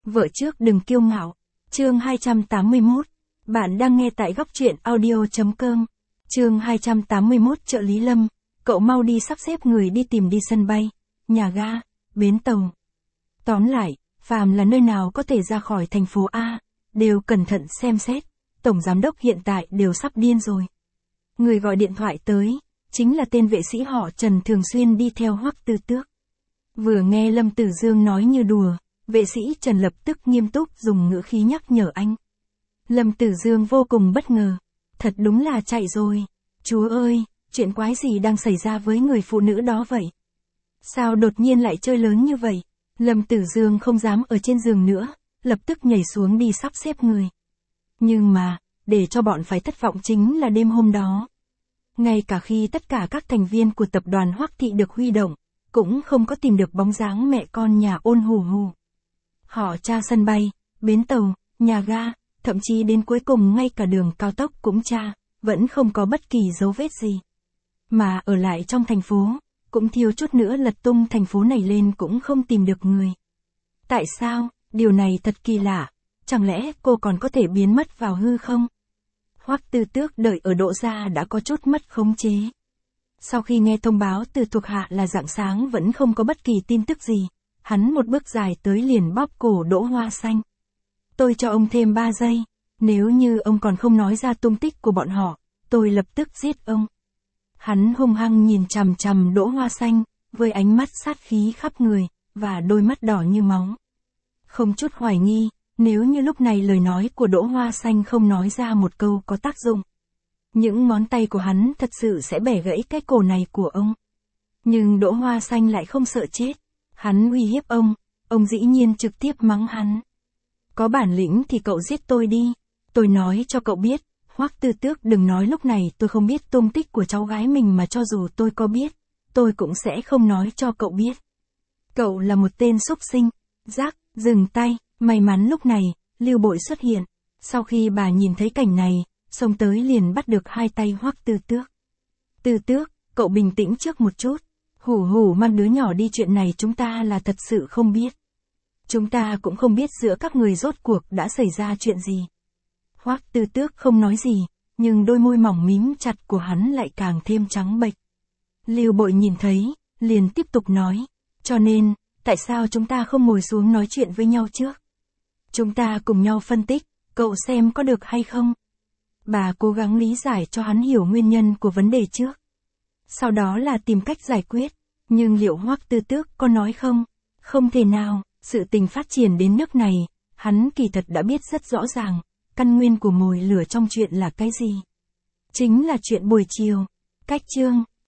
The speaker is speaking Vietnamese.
Vợ trước đừng kiêu ngạo. Chương 281. Bạn đang nghe tại góc truyện audio.com. Chương 281 trợ lý Lâm. Cậu mau đi sắp xếp người đi tìm đi sân bay, nhà ga, bến tàu. Tóm lại, phàm là nơi nào có thể ra khỏi thành phố A, đều cẩn thận xem xét. Tổng giám đốc hiện tại đều sắp điên rồi. Người gọi điện thoại tới, chính là tên vệ sĩ họ Trần thường xuyên đi theo Hoắc Tư Tước. Vừa nghe Lâm Tử Dương nói như đùa, vệ sĩ Trần lập tức nghiêm túc dùng ngữ khí nhắc nhở anh. Lâm Tử Dương vô cùng bất ngờ. Thật đúng là chạy rồi. Chúa ơi, chuyện quái gì đang xảy ra với người phụ nữ đó vậy? Sao đột nhiên lại chơi lớn như vậy? Lâm Tử Dương không dám ở trên giường nữa, lập tức nhảy xuống đi sắp xếp người. Nhưng mà, để cho bọn phải thất vọng chính là đêm hôm đó. Ngay cả khi tất cả các thành viên của tập đoàn Hoắc Thị được huy động, cũng không có tìm được bóng dáng mẹ con nhà Ôn Hù Hù. Họ tra sân bay, bến tàu, nhà ga, thậm chí đến cuối cùng ngay cả đường cao tốc cũng tra, vẫn không có bất kỳ dấu vết gì. Mà ở lại trong thành phố, cũng thiếu chút nữa lật tung thành phố này lên cũng không tìm được người. Tại sao? Điều này thật kỳ lạ. Chẳng lẽ cô còn có thể biến mất vào hư không? Hoắc Tư Tước đợi ở độ ra đã có chút mất khống chế. Sau khi nghe thông báo từ thuộc hạ là rạng sáng vẫn không có bất kỳ tin tức gì, hắn một bước dài tới liền bóp cổ Đỗ Hoa Xanh. Tôi cho ông thêm 3 giây, nếu như ông còn không nói ra tung tích của bọn họ, tôi lập tức giết ông. Hắn hung hăng nhìn chằm chằm Đỗ Hoa Xanh, với ánh mắt sát khí khắp người, và đôi mắt đỏ như máu. Không chút hoài nghi, nếu như lúc này lời nói của Đỗ Hoa Xanh không nói ra một câu có tác dụng, những ngón tay của hắn thật sự sẽ bẻ gãy cái cổ này của ông. Nhưng Đỗ Hoa Xanh lại không sợ chết. Hắn uy hiếp ông dĩ nhiên trực tiếp mắng hắn. Có bản lĩnh thì cậu giết tôi đi. Tôi nói cho cậu biết, Hoắc Tư Tước đừng nói lúc này tôi không biết tung tích của cháu gái mình mà cho dù tôi có biết, tôi cũng sẽ không nói cho cậu biết. Cậu là một tên súc sinh. Rắc, dừng tay. May mắn lúc này, Lưu Bội xuất hiện. Sau khi bà nhìn thấy cảnh này, xông tới liền bắt được hai tay Hoắc Tư Tước. Tư Tước, cậu bình tĩnh trước một chút. Hủ hủ mang đứa nhỏ đi chuyện này chúng ta là thật sự không biết. Chúng ta cũng không biết giữa các người rốt cuộc đã xảy ra chuyện gì. Hoắc Tư Tước không nói gì, nhưng đôi môi mỏng mím chặt của hắn lại càng thêm trắng bệch. Lưu Bội nhìn thấy, liền tiếp tục nói, cho nên, tại sao chúng ta không ngồi xuống nói chuyện với nhau trước? Chúng ta cùng nhau phân tích, cậu xem có được hay không? Bà cố gắng lý giải cho hắn hiểu nguyên nhân của vấn đề trước. Sau đó là tìm cách giải quyết. Nhưng liệu Hoắc Tư Tước có nói không? Không thể nào, sự tình phát triển đến nước này, hắn kỳ thật đã biết rất rõ ràng, căn nguyên của mồi lửa trong chuyện là cái gì. Chính là chuyện buổi chiều. Cách chương